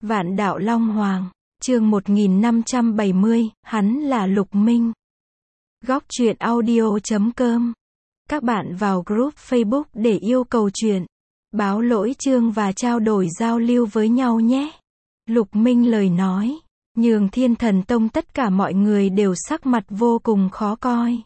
Vạn đạo Long Hoàng, chương 1570, hắn là Lục Minh. Góc truyện audio.com. Các bạn vào group Facebook để yêu cầu truyện, báo lỗi chương và trao đổi giao lưu với nhau nhé. Lục Minh lời nói, nhường Thiên Thần Tông tất cả mọi người đều sắc mặt vô cùng khó coi.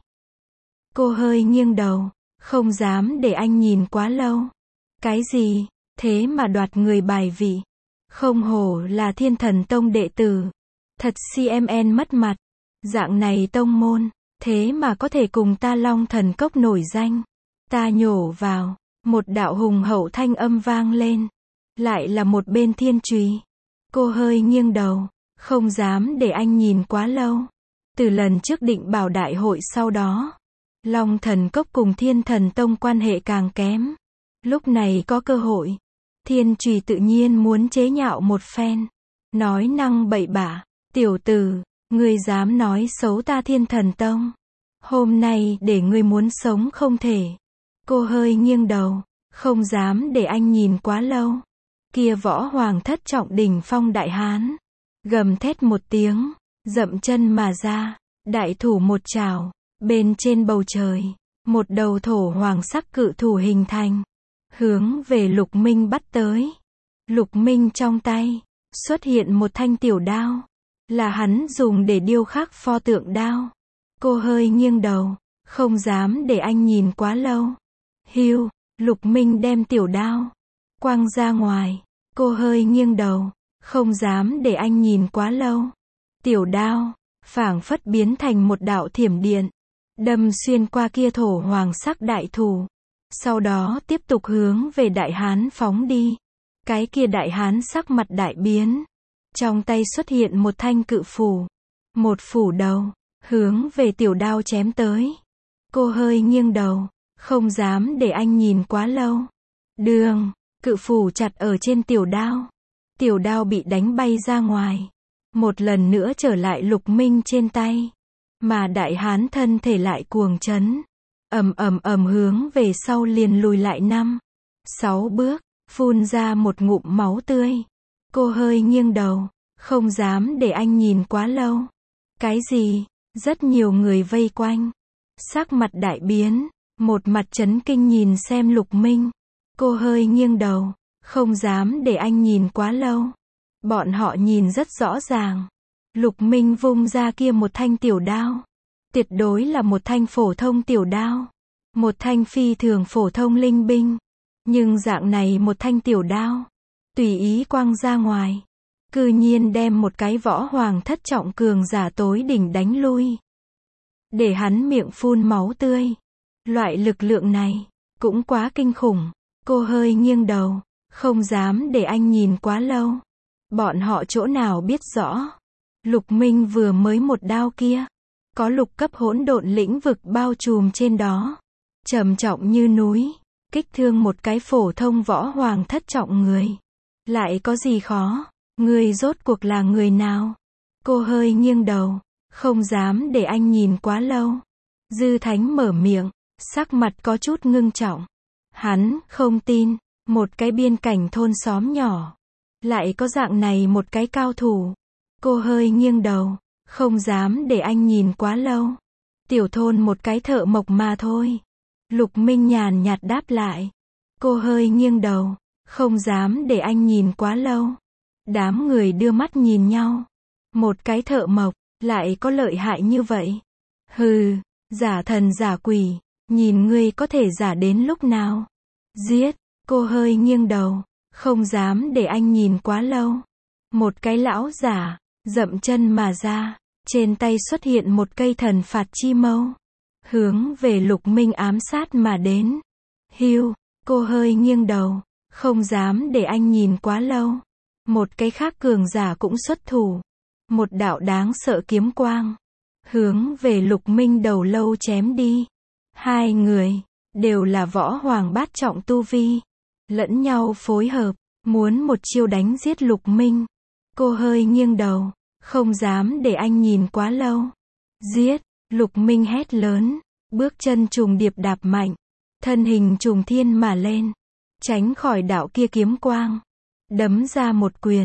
Cô hơi nghiêng đầu, không dám để anh nhìn quá lâu. Cái gì, thế mà đoạt người bài vị? Không hổ là Thiên Thần Tông đệ tử. Thật CMN mất mặt. Dạng này tông môn, thế mà có thể cùng ta Long Thần Cốc nổi danh. Ta nhổ vào, một đạo hùng hậu thanh âm vang lên. Lại là một bên thiên trùy. Cô hơi nghiêng đầu, không dám để anh nhìn quá lâu. Từ lần trước định bảo đại hội sau đó, Long Thần Cốc cùng Thiên Thần Tông quan hệ càng kém. Lúc này có cơ hội, Thiên Trùy tự nhiên muốn chế nhạo một phen. Nói năng bậy bạ, tiểu tử, ngươi dám nói xấu ta Thiên Thần Tông. Hôm nay để ngươi muốn sống không thể. Cô hơi nghiêng đầu, không dám để anh nhìn quá lâu. Kia võ hoàng thất trọng đỉnh phong đại hán, gầm thét một tiếng, dậm chân mà ra, đại thủ một trảo, bên trên bầu trời, một đầu thổ hoàng sắc cự thủ hình thành, hướng về Lục Minh bắt tới. Lục Minh trong tay xuất hiện một thanh tiểu đao, là hắn dùng để điêu khắc pho tượng đao. Cô hơi nghiêng đầu, không dám để anh nhìn quá lâu. Hiu, Lục Minh đem tiểu đao quăng ra ngoài. Cô hơi nghiêng đầu, không dám để anh nhìn quá lâu. Tiểu đao phảng phất biến thành một đạo thiểm điện, đâm xuyên qua kia thổ hoàng sắc đại thủ. Sau đó tiếp tục hướng về đại hán phóng đi. Cái kia đại hán sắc mặt đại biến. Trong tay xuất hiện một thanh cự phủ. Một phủ đầu, hướng về tiểu đao chém tới. Cô hơi nghiêng đầu, không dám để anh nhìn quá lâu. Đường, cự phủ chặt ở trên tiểu đao. Tiểu đao bị đánh bay ra ngoài. Một lần nữa trở lại Lục Minh trên tay. Mà đại hán thân thể lại cuồng chấn. ầm hướng về sau liền lùi lại 5-6 bước, phun ra một ngụm máu tươi. Cô hơi nghiêng đầu, không dám để anh nhìn quá lâu. Cái gì? Rất nhiều người vây quanh. Sắc mặt đại biến, một mặt chấn kinh nhìn xem Lục Minh. Cô hơi nghiêng đầu, không dám để anh nhìn quá lâu. Bọn họ nhìn rất rõ ràng. Lục Minh vung ra kia một thanh tiểu đao. Tuyệt đối là một thanh phổ thông tiểu đao. Một thanh phi thường phổ thông linh binh. Nhưng dạng này một thanh tiểu đao, tùy ý quăng ra ngoài, cư nhiên đem một cái võ hoàng thất trọng cường giả tối đỉnh đánh lui. Để hắn miệng phun máu tươi. Loại lực lượng này, cũng quá kinh khủng. Cô hơi nghiêng đầu, không dám để anh nhìn quá lâu. Bọn họ chỗ nào biết rõ. Lục Minh vừa mới một đao kia, có lục cấp hỗn độn lĩnh vực bao trùm trên đó. Trầm trọng như núi, kích thương một cái phổ thông võ hoàng thất trọng người. Lại có gì khó, người rốt cuộc là người nào? Cô hơi nghiêng đầu, không dám để anh nhìn quá lâu. Dư Thánh mở miệng, sắc mặt có chút ngưng trọng. Hắn không tin, một cái biên cảnh thôn xóm nhỏ, lại có dạng này một cái cao thủ. Cô hơi nghiêng đầu, không dám để anh nhìn quá lâu. Tiểu thôn một cái thợ mộc mà thôi. Lục Minh nhàn nhạt đáp lại. Cô hơi nghiêng đầu, không dám để anh nhìn quá lâu. Đám người đưa mắt nhìn nhau. Một cái thợ mộc, lại có lợi hại như vậy? Hừ, giả thần giả quỷ, nhìn ngươi có thể giả đến lúc nào? Giết, cô hơi nghiêng đầu, không dám để anh nhìn quá lâu. Một cái lão giả, dậm chân mà ra, trên tay xuất hiện một cây thần phạt chi mâu. Hướng về Lục Minh ám sát mà đến. Hiu, cô hơi nghiêng đầu, không dám để anh nhìn quá lâu. Một cái khác cường giả cũng xuất thủ. Một đạo đáng sợ kiếm quang, hướng về Lục Minh đầu lâu chém đi. Hai người, đều là võ hoàng bát trọng tu vi. Lẫn nhau phối hợp, muốn một chiêu đánh giết Lục Minh. Cô hơi nghiêng đầu, không dám để anh nhìn quá lâu. Giết! Lục Minh hét lớn, bước chân trùng điệp đạp mạnh, thân hình trùng thiên mà lên, tránh khỏi đạo kia kiếm quang, đấm ra một quyền,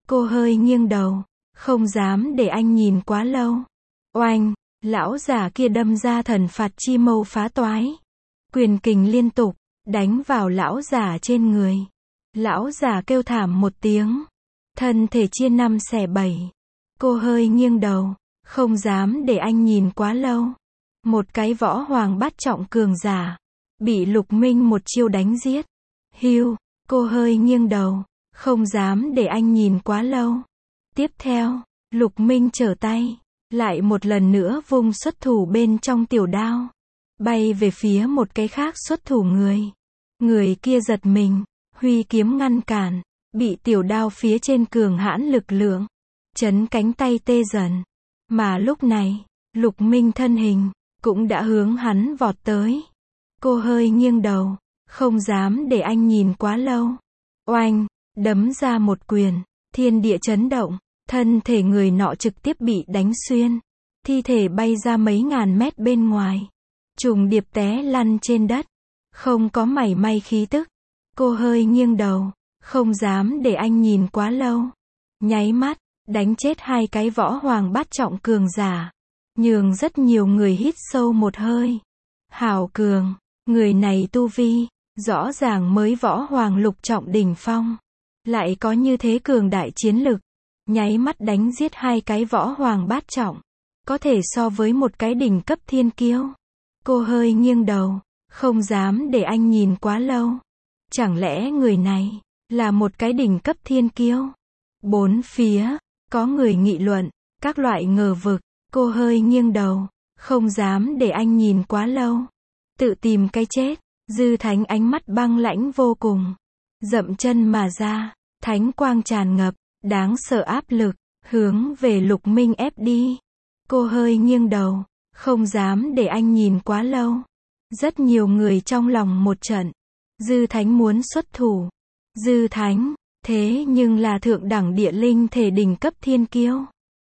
Cô hơi nghiêng đầu, không dám để anh nhìn quá lâu. Oanh, lão già kia đâm ra thần phạt chi mâu phá toái. Quyền kình liên tục, đánh vào lão già trên người. Lão già kêu thảm một tiếng. Thân thể chia 5 xẻ 7. Cô hơi nghiêng đầu, không dám để anh nhìn quá lâu. Một cái võ hoàng bát trọng cường giả. Bị Lục Minh một chiêu đánh giết. Hưu, cô hơi nghiêng đầu, không dám để anh nhìn quá lâu. Tiếp theo, Lục Minh trở tay, lại một lần nữa vung xuất thủ bên trong tiểu đao. Bay về phía một cái khác xuất thủ người. Người kia giật mình, huy kiếm ngăn cản, bị tiểu đao phía trên cường hãn lực lượng, chấn cánh tay tê dần. Mà lúc này, Lục Minh thân hình, cũng đã hướng hắn vọt tới. Cô hơi nghiêng đầu, không dám để anh nhìn quá lâu. Oanh, đấm ra một quyền, thiên địa chấn động, thân thể người nọ trực tiếp bị đánh xuyên. Thi thể bay ra mấy ngàn mét bên ngoài. Trùng điệp té lăn trên đất, không có mảy may khí tức. Cô hơi nghiêng đầu, không dám để anh nhìn quá lâu. Nháy mắt, đánh chết 2 cái võ hoàng bát trọng cường giả. Nhường rất nhiều người hít sâu một hơi. Hảo cường, người này tu vi, rõ ràng mới võ hoàng lục trọng đỉnh phong. Lại có như thế cường đại chiến lực. Nháy mắt đánh giết 2 cái võ hoàng bát trọng. Có thể so với một cái đỉnh cấp thiên kiêu. Cô hơi nghiêng đầu, không dám để anh nhìn quá lâu. Chẳng lẽ người này là một cái đỉnh cấp thiên kiêu? Bốn phía có người nghị luận, các loại ngờ vực. Cô hơi nghiêng đầu, không dám để anh nhìn quá lâu. Tự tìm cái chết. Dư Thánh ánh mắt băng lãnh vô cùng, dậm chân mà ra, thánh quang tràn ngập, đáng sợ áp lực, hướng về Lục Minh ép đi. Cô hơi nghiêng đầu, không dám để anh nhìn quá lâu. Rất nhiều người trong lòng một trận. Dư Thánh muốn xuất thủ. Dư Thánh, thế nhưng là thượng đẳng địa linh thể đỉnh cấp thiên kiêu.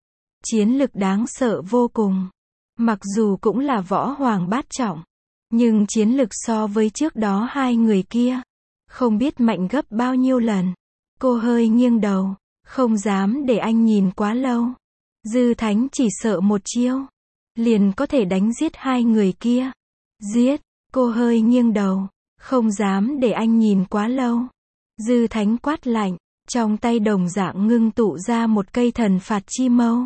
Chiến lực đáng sợ vô cùng. Mặc dù cũng là võ hoàng bát trọng, nhưng chiến lực so với trước đó 2 người kia, không biết mạnh gấp bao nhiêu lần. Cô hơi nghiêng đầu, không dám để anh nhìn quá lâu. Dư Thánh chỉ sợ một chiêu, liền có thể đánh giết 2 người kia. Giết, cô hơi nghiêng đầu, không dám để anh nhìn quá lâu. Dư Thánh quát lạnh, trong tay đồng dạng ngưng tụ ra một cây thần phạt chi mâu.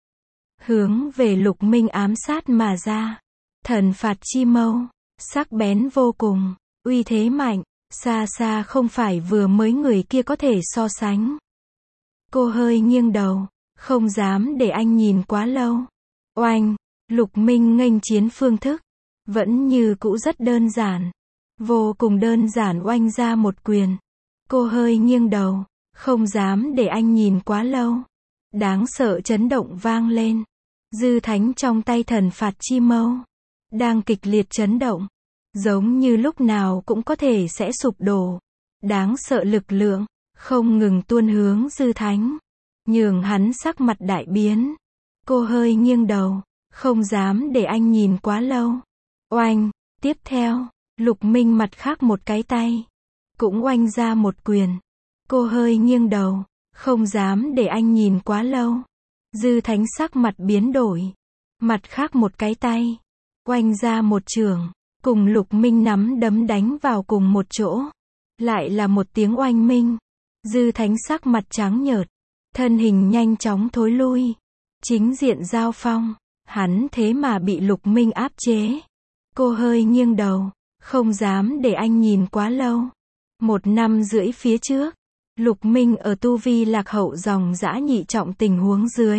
Hướng về Lục Minh ám sát mà ra. Thần phạt chi mâu, sắc bén vô cùng, uy thế mạnh, xa xa không phải vừa mới người kia có thể so sánh. Cô hơi nghiêng đầu, không dám để anh nhìn quá lâu. Oanh, Lục Minh nghênh chiến phương thức, vẫn như cũ rất đơn giản. Vô cùng đơn giản oanh ra một quyền. Cô hơi nghiêng đầu, không dám để anh nhìn quá lâu. Đáng sợ chấn động vang lên. Dư Thánh trong tay thần phạt chi mâu, đang kịch liệt chấn động. Giống như lúc nào cũng có thể sẽ sụp đổ. Đáng sợ lực lượng, không ngừng tuôn hướng Dư Thánh. Nhường hắn sắc mặt đại biến. Cô hơi nghiêng đầu, không dám để anh nhìn quá lâu. Oanh, tiếp theo, Lục Minh mặt khác một cái tay, cũng oanh ra một quyền. Cô hơi nghiêng đầu, không dám để anh nhìn quá lâu. Dư Thánh sắc mặt biến đổi. Mặt khác một cái tay, oanh ra một chưởng, cùng Lục Minh nắm đấm đánh vào cùng một chỗ. Lại là một tiếng oanh minh. Dư Thánh sắc mặt trắng nhợt, thân hình nhanh chóng thối lui. Chính diện giao phong, hắn thế mà bị Lục Minh áp chế. Cô hơi nghiêng đầu, không dám để anh nhìn quá lâu. 1 năm rưỡi phía trước, Lục Minh ở tu vi lạc hậu dòng dã nhị trọng tình huống dưới,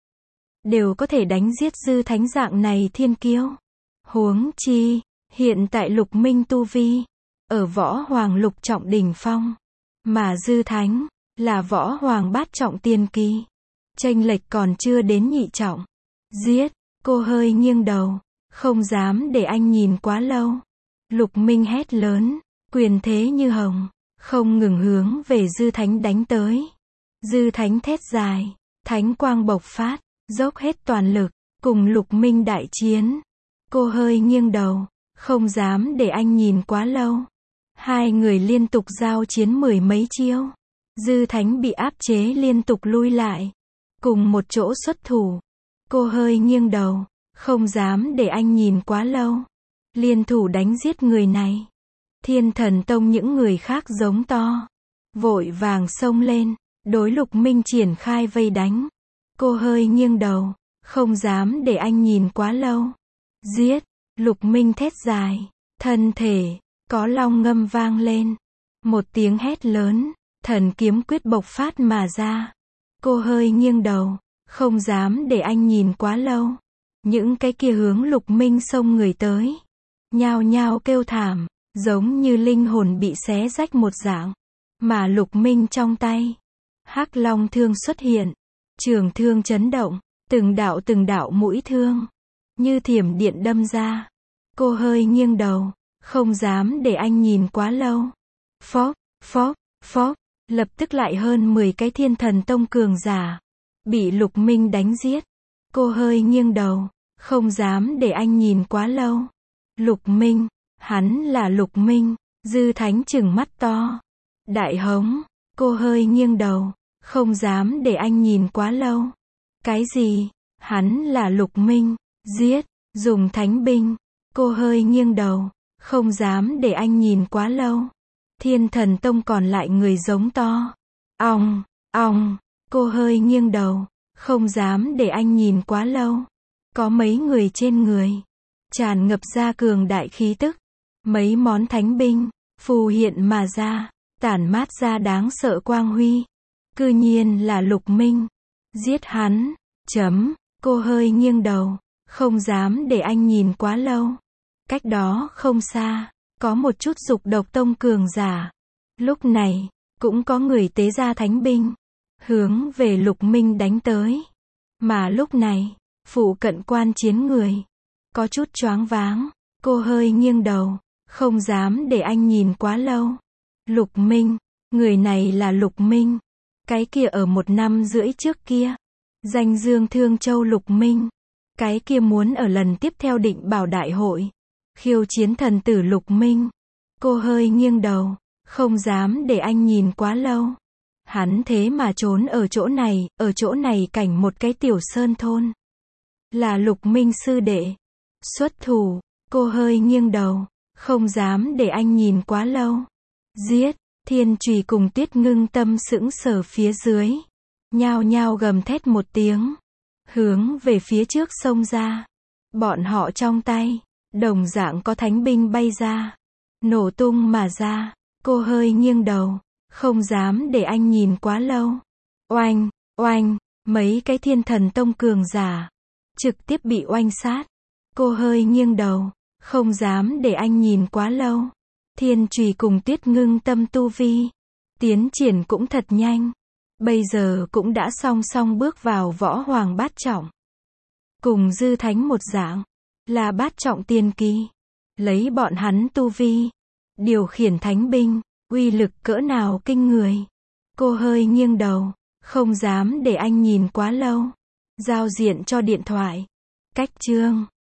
đều có thể đánh giết Dư Thánh dạng này thiên kiêu. Huống chi, hiện tại Lục Minh tu vi, ở võ hoàng lục trọng đỉnh phong, mà Dư Thánh, là võ hoàng bát trọng tiền kỳ. Chênh lệch còn chưa đến nhị trọng. Giết, cô hơi nghiêng đầu, không dám để anh nhìn quá lâu. Lục Minh hét lớn, quyền thế như hồng, không ngừng hướng về Dư Thánh đánh tới. Dư Thánh thét dài, thánh quang bộc phát, dốc hết toàn lực, cùng Lục Minh đại chiến. Cô hơi nghiêng đầu, không dám để anh nhìn quá lâu. 2 người liên tục giao chiến 10 mấy chiêu. Dư Thánh bị áp chế liên tục lui lại. Cùng một chỗ xuất thủ. Cô hơi nghiêng đầu, không dám để anh nhìn quá lâu. Liên thủ đánh giết người này. Thiên Thần Tông những người khác giống to. Vội vàng xông lên, đối Lục Minh triển khai vây đánh. Cô hơi nghiêng đầu, không dám để anh nhìn quá lâu. Giết, Lục Minh thét dài, thân thể, có long ngâm vang lên. Một tiếng hét lớn, thần kiếm quyết bộc phát mà ra. Cô hơi nghiêng đầu, không dám để anh nhìn quá lâu. Những cái kia hướng Lục Minh xông người tới. Nhao nhao kêu thảm, giống như linh hồn bị xé rách một dạng. Mà Lục Minh trong tay, Hắc Long thương xuất hiện. Trường thương chấn động, từng đạo mũi thương. Như thiểm điện đâm ra. Cô hơi nghiêng đầu, không dám để anh nhìn quá lâu. Phốc, phốc, phốc, lập tức lại hơn 10 cái Thiên Thần Tông cường giả. Bị Lục Minh đánh giết. Cô hơi nghiêng đầu, không dám để anh nhìn quá lâu. Lục Minh, hắn là Lục Minh. Dư Thánh trừng mắt to. Đại hống, cô hơi nghiêng đầu, không dám để anh nhìn quá lâu. Cái gì? Hắn là Lục Minh. Giết, dùng thánh binh. Cô hơi nghiêng đầu, không dám để anh nhìn quá lâu. Thiên Thần Tông còn lại người giống to. Ong, ong, cô hơi nghiêng đầu, không dám để anh nhìn quá lâu. Có mấy người trên người, tràn ngập ra cường đại khí tức. Mấy món thánh binh, phù hiện mà ra, tản mát ra đáng sợ quang huy. Cư nhiên là Lục Minh. Giết hắn, cô hơi nghiêng đầu, không dám để anh nhìn quá lâu. Cách đó không xa, có một chút Dục Độc Tông cường giả. Lúc này, cũng có người tế ra thánh binh, hướng về Lục Minh đánh tới. Mà lúc này, phụ cận quan chiến người, có chút choáng váng. Cô hơi nghiêng đầu, không dám để anh nhìn quá lâu. Lục Minh, người này là Lục Minh. Cái kia ở 1 năm rưỡi trước kia, danh dương Thương Châu Lục Minh. Cái kia muốn ở lần tiếp theo Định Bảo Đại hội, khiêu chiến thần tử Lục Minh. Cô hơi nghiêng đầu, không dám để anh nhìn quá lâu. Hắn thế mà trốn ở chỗ này cảnh một cái tiểu sơn thôn. Là Lục Minh sư đệ. Xuất thủ, cô hơi nghiêng đầu, không dám để anh nhìn quá lâu. Giết, Thiên Chùy cùng Tuyết Ngưng Tâm sững sờ phía dưới. Nhao nhao gầm thét một tiếng. Hướng về phía trước xông ra. Bọn họ trong tay, đồng dạng có thánh binh bay ra. Nổ tung mà ra. Cô hơi nghiêng đầu, không dám để anh nhìn quá lâu. Oanh, oanh, mấy cái Thiên Thần Tông cường giả, trực tiếp bị oanh sát. Cô hơi nghiêng đầu, không dám để anh nhìn quá lâu. Thiên Chùy cùng Tuyết Ngưng Tâm tu vi, tiến triển cũng thật nhanh. Bây giờ cũng đã song song bước vào võ hoàng bát trọng. Cùng Dư Thánh một dạng, là bát trọng tiên kỳ. Lấy bọn hắn tu vi, điều khiển thánh binh, uy lực cỡ nào kinh người. Cô hơi nghiêng đầu, không dám để anh nhìn quá lâu. Giao diện cho điện thoại. Cách chương